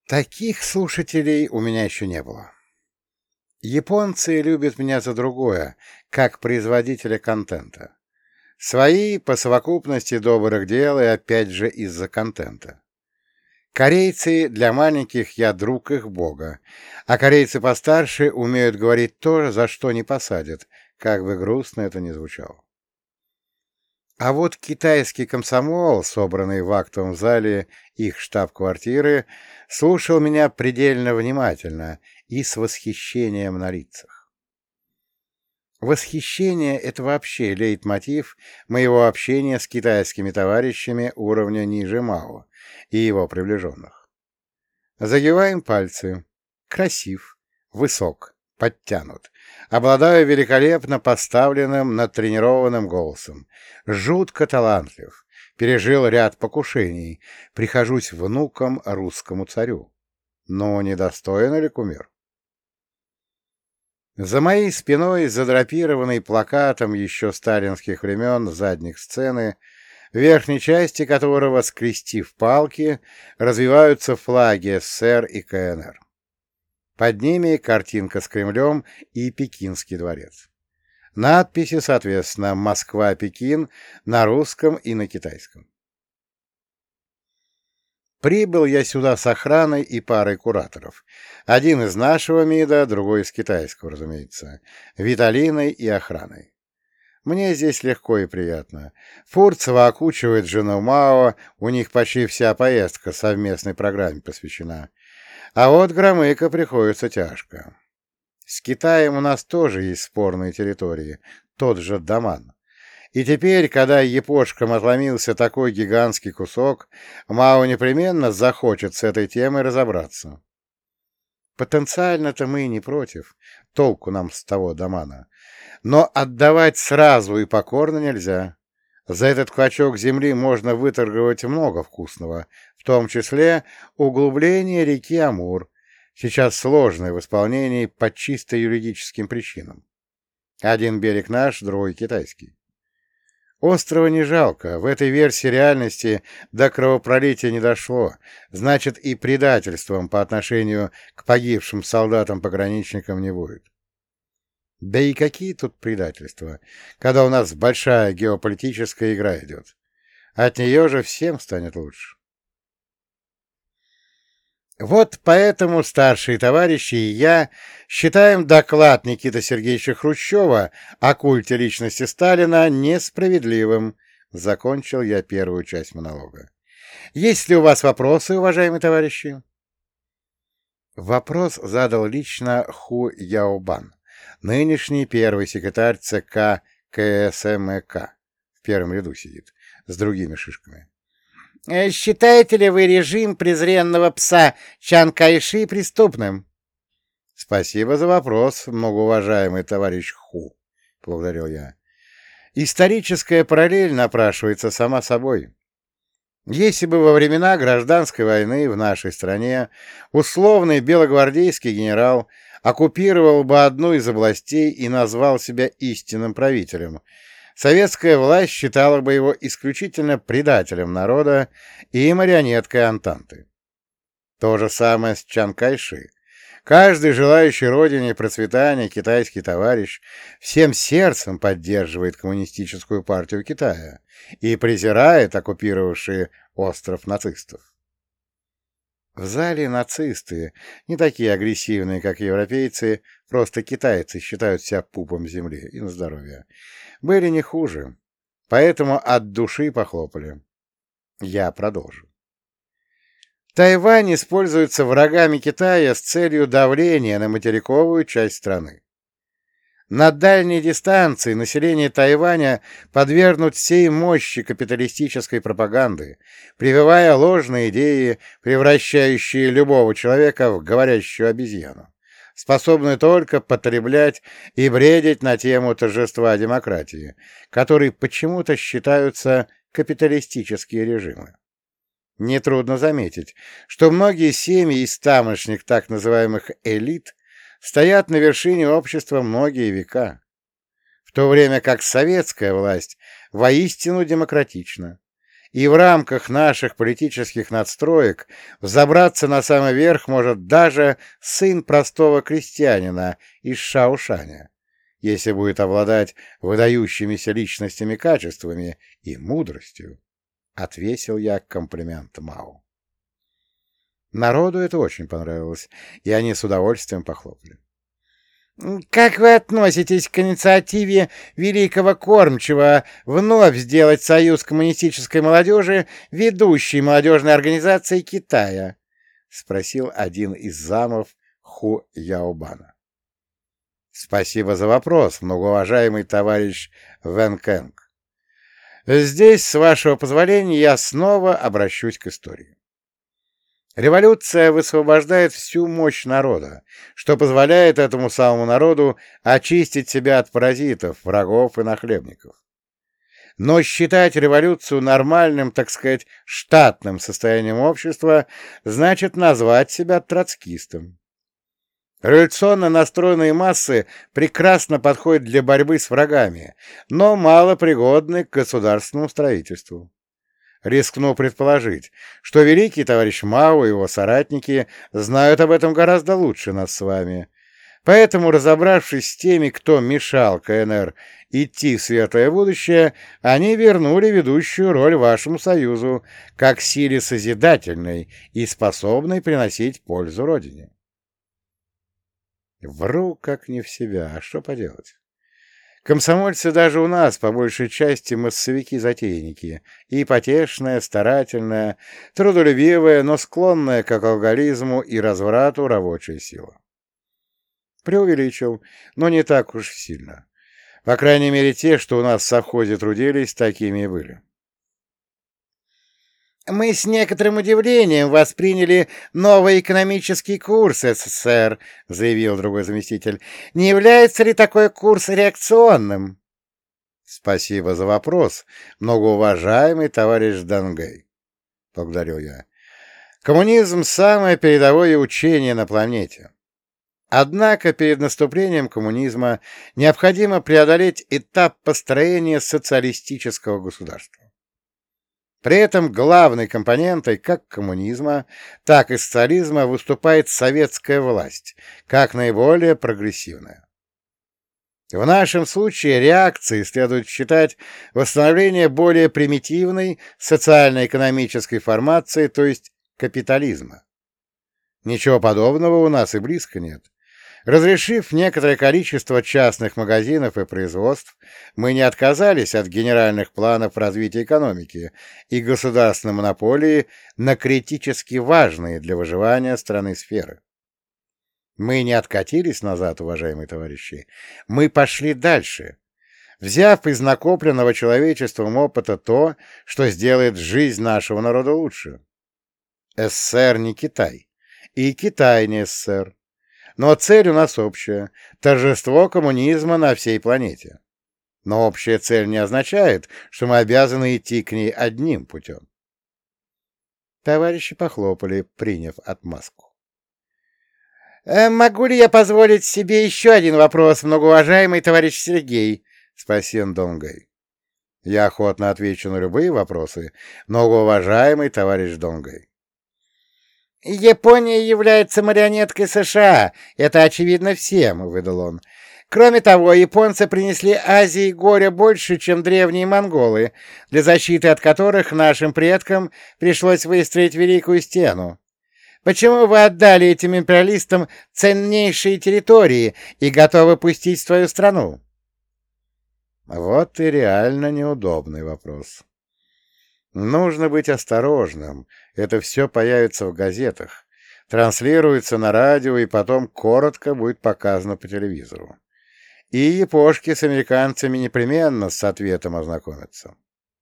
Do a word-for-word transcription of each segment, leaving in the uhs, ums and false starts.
Таких слушателей у меня еще не было. Японцы любят меня за другое, как производителя контента. Свои по совокупности добрых дел и опять же из-за контента. Корейцы для маленьких я друг их бога, а корейцы постарше умеют говорить то, за что не посадят, как бы грустно это ни звучало. А вот китайский комсомол, собранный в актовом зале их штаб-квартиры, слушал меня предельно внимательно и с восхищением на лицах. Восхищение — это вообще лейтмотив моего общения с китайскими товарищами уровня ниже Мао и его приближенных. Загибаем пальцы. Красив, высок, подтянут. Обладаю великолепно поставленным, натренированным голосом. Жутко талантлив. Пережил ряд покушений. Прихожусь внуком русскому царю. Но недостоин ли кумир? За моей спиной, задрапированный плакатом еще сталинских времен задних сцены, в верхней части которого, скрестив палки, развиваются флаги СССР и КНР. Под ними картинка с Кремлем и Пекинский дворец. Надписи, соответственно, «Москва-Пекин» на русском и на китайском. Прибыл я сюда с охраной и парой кураторов. Один из нашего МИДа, другой из китайского, разумеется. Виталиной и охраной. Мне здесь легко и приятно. Фурцева окучивает жену Мао, у них почти вся поездка совместной программе посвящена. А вот Громыко приходится тяжко. С Китаем у нас тоже есть спорные территории, тот же Даман. И теперь, когда япошкам отломился такой гигантский кусок, Мао непременно захочет с этой темой разобраться. Потенциально-то мы и не против, толку нам с того Дамана. Но отдавать сразу и покорно нельзя. За этот клочок земли можно выторговать много вкусного, в том числе углубление реки Амур, сейчас сложное в исполнении по чисто юридическим причинам. Один берег наш, другой китайский. Острова не жалко, в этой версии реальности до кровопролития не дошло, значит и предательством по отношению к погибшим солдатам-пограничникам не будет. Да и какие тут предательства, когда у нас большая геополитическая игра идет. От нее же всем станет лучше. Вот поэтому старшие товарищи и я считаем доклад Никиты Сергеевича Хрущева о культе личности Сталина несправедливым. Закончил я первую часть монолога. Есть ли у вас вопросы, уважаемые товарищи? Вопрос задал лично Ху Яобан, нынешний первый секретарь ЦК КСМК. В первом ряду сидит, с другими шишками. Считаете ли вы режим презренного пса Чан Кайши преступным? — Спасибо за вопрос, многоуважаемый товарищ Ху, — благодарил я. Историческая параллель напрашивается сама собой. Если бы во времена гражданской войны в нашей стране условный белогвардейский генерал оккупировал бы одну из областей и назвал себя истинным правителем, советская власть считала бы его исключительно предателем народа и марионеткой Антанты. То же самое с Чан Кайши. Каждый желающий родине процветания китайский товарищ всем сердцем поддерживает коммунистическую партию Китая и презирает оккупировавшие остров нацистов. В зале нацисты, не такие агрессивные, как европейцы, просто китайцы считают себя пупом земли и на здоровье, были не хуже, поэтому от души похлопали. Я продолжу. Тайвань используется врагами Китая с целью давления на материковую часть страны. На дальней дистанции население Тайваня подвергнут всей мощи капиталистической пропаганды, прививая ложные идеи, превращающие любого человека в говорящую обезьяну, способную только потреблять и бредить на тему торжества демократии, которые почему-то считаются капиталистические режимы. Нетрудно заметить, что многие семьи из тамошних так называемых элит стоят на вершине общества многие века, в то время как советская власть воистину демократична, И в рамках наших политических надстроек взобраться на самый верх может даже сын простого крестьянина из Шаошаня, если будет обладать выдающимися личностными качествами и мудростью, — отвесил я комплимент Мао. Народу это очень понравилось, и они с удовольствием похлопали. «Как вы относитесь к инициативе великого кормчего вновь сделать союз коммунистической молодежи ведущей молодежной организацией Китая?» — спросил один из замов Ху Яобана. «Спасибо за вопрос, многоуважаемый товарищ Вэн Кэнг. Здесь, с вашего позволения, я снова обращусь к истории. Революция высвобождает всю мощь народа, что позволяет этому самому народу очистить себя от паразитов, врагов и нахлебников. Но считать революцию нормальным, так сказать, штатным состоянием общества значит назвать себя троцкистом. Революционно настроенные массы прекрасно подходят для борьбы с врагами, но мало пригодны к государственному строительству. Рискну предположить, что великий товарищ Мао и его соратники знают об этом гораздо лучше нас с вами. Поэтому, разобравшись с теми, кто мешал ка эн эр идти в светлое будущее, они вернули ведущую роль вашему союзу как силе созидательной и способной приносить пользу Родине. Вру как не в себя, а что поделать? Комсомольцы даже у нас, по большей части, массовики-затейники, и потешная, старательная, трудолюбивая, но склонная к алкоголизму и разврату рабочая сила. Преувеличил, но не так уж сильно. По крайней мере, те, что у нас в совхозе трудились, такими и были. «Мы с некоторым удивлением восприняли новый экономический курс эс эс эс эр», — заявил другой заместитель. «Не является ли такой курс реакционным?» «Спасибо за вопрос, многоуважаемый товарищ Донгэй», — благодарил я. «Коммунизм — самое передовое учение на планете. Однако перед наступлением коммунизма необходимо преодолеть этап построения социалистического государства. При этом главной компонентой как коммунизма, так и социализма выступает советская власть, как наиболее прогрессивная. В нашем случае реакцией следует считать восстановление более примитивной социально-экономической формации, то есть капитализма. Ничего подобного у нас и близко нет. Разрешив некоторое количество частных магазинов и производств, мы не отказались от генеральных планов развития экономики и государственной монополии на критически важные для выживания страны сферы. Мы не откатились назад, уважаемые товарищи, мы пошли дальше, взяв из накопленного человечеством опыта то, что сделает жизнь нашего народа лучше. эс эс эс эр не Китай, и Китай не эс эс эс эр. Но цель у нас общая — торжество коммунизма на всей планете. Но общая цель не означает, что мы обязаны идти к ней одним путем. Товарищи похлопали, приняв отмазку. «Э, «Могу ли я позволить себе еще один вопрос, многоуважаемый товарищ Сергей?» — спросил Донгэй. «Я охотно отвечу на любые вопросы, многоуважаемый товарищ Донгэй». «Япония является марионеткой США, это очевидно всем», — выдал он. «Кроме того, японцы принесли Азии горя больше, чем древние монголы, для защиты от которых нашим предкам пришлось выстроить Великую Стену. Почему вы отдали этим империалистам ценнейшие территории и готовы пустить в свою страну?» Вот и реально неудобный вопрос. Нужно быть осторожным. Это все появится в газетах, транслируется на радио и потом коротко будет показано по телевизору. И япошки с американцами непременно с ответом ознакомятся.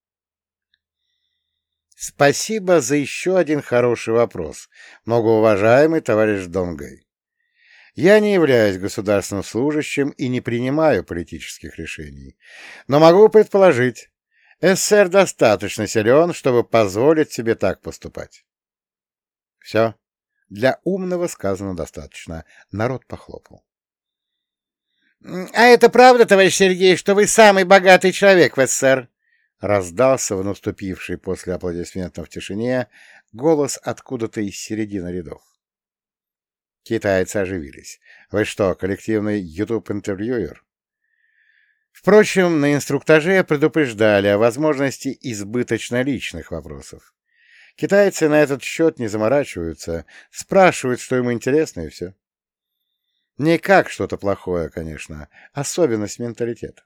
Спасибо за еще один хороший вопрос, многоуважаемый товарищ Донгэй. Я не являюсь государственным служащим и не принимаю политических решений, но могу предположить, эс эс эс эр достаточно силен, чтобы позволить себе так поступать. Все. Для умного сказано достаточно. Народ похлопал. — А это правда, товарищ Сергей, что вы самый богатый человек в эс эс эс эр? Раздался в наступившей после аплодисментов тишине голос откуда-то из середины рядов. Китайцы оживились. Вы что, коллективный YouTube-интервьюер? Впрочем, на инструктаже предупреждали о возможности избыточно личных вопросов. Китайцы на этот счет не заморачиваются, спрашивают, что им интересно, и все. Не как что-то плохое, конечно, особенность менталитета.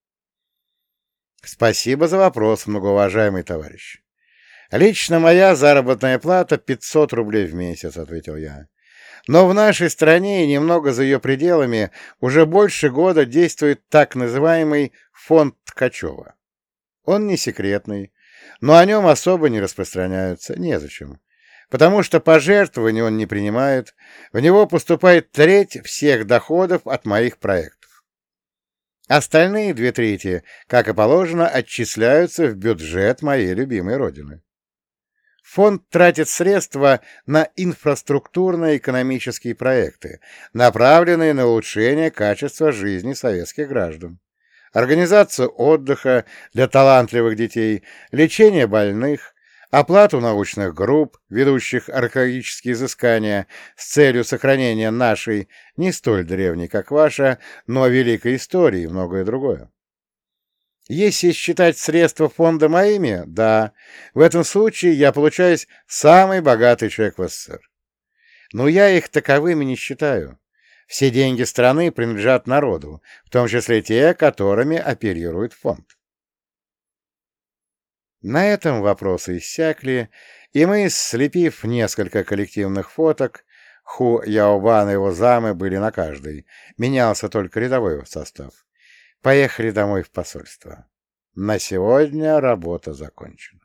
Спасибо за вопрос, многоуважаемый товарищ. Лично моя заработная плата пятьсот рублей в месяц, ответил я. Но в нашей стране и немного за ее пределами уже больше года действует так называемый фонд Ткачева. Он не секретный, но о нем особо не распространяются, незачем. Потому что пожертвований он не принимает, в него поступает треть всех доходов от моих проектов. Остальные две трети, как и положено, отчисляются в бюджет моей любимой родины. Фонд тратит средства на инфраструктурные экономические проекты, направленные на улучшение качества жизни советских граждан, организацию отдыха для талантливых детей, лечение больных, оплату научных групп, ведущих археологические изыскания с целью сохранения нашей, не столь древней, как ваша, но великой истории и многое другое. Если считать средства фонда моими, да, в этом случае я получаюсь самый богатый человек в СССР. Но я их таковыми не считаю. Все деньги страны принадлежат народу, в том числе те, которыми оперирует фонд. На этом вопросы иссякли, и мы, слепив несколько коллективных фоток, Ху Яобан и его замы были на каждой, менялся только рядовой состав, поехали домой в посольство. На сегодня работа закончена.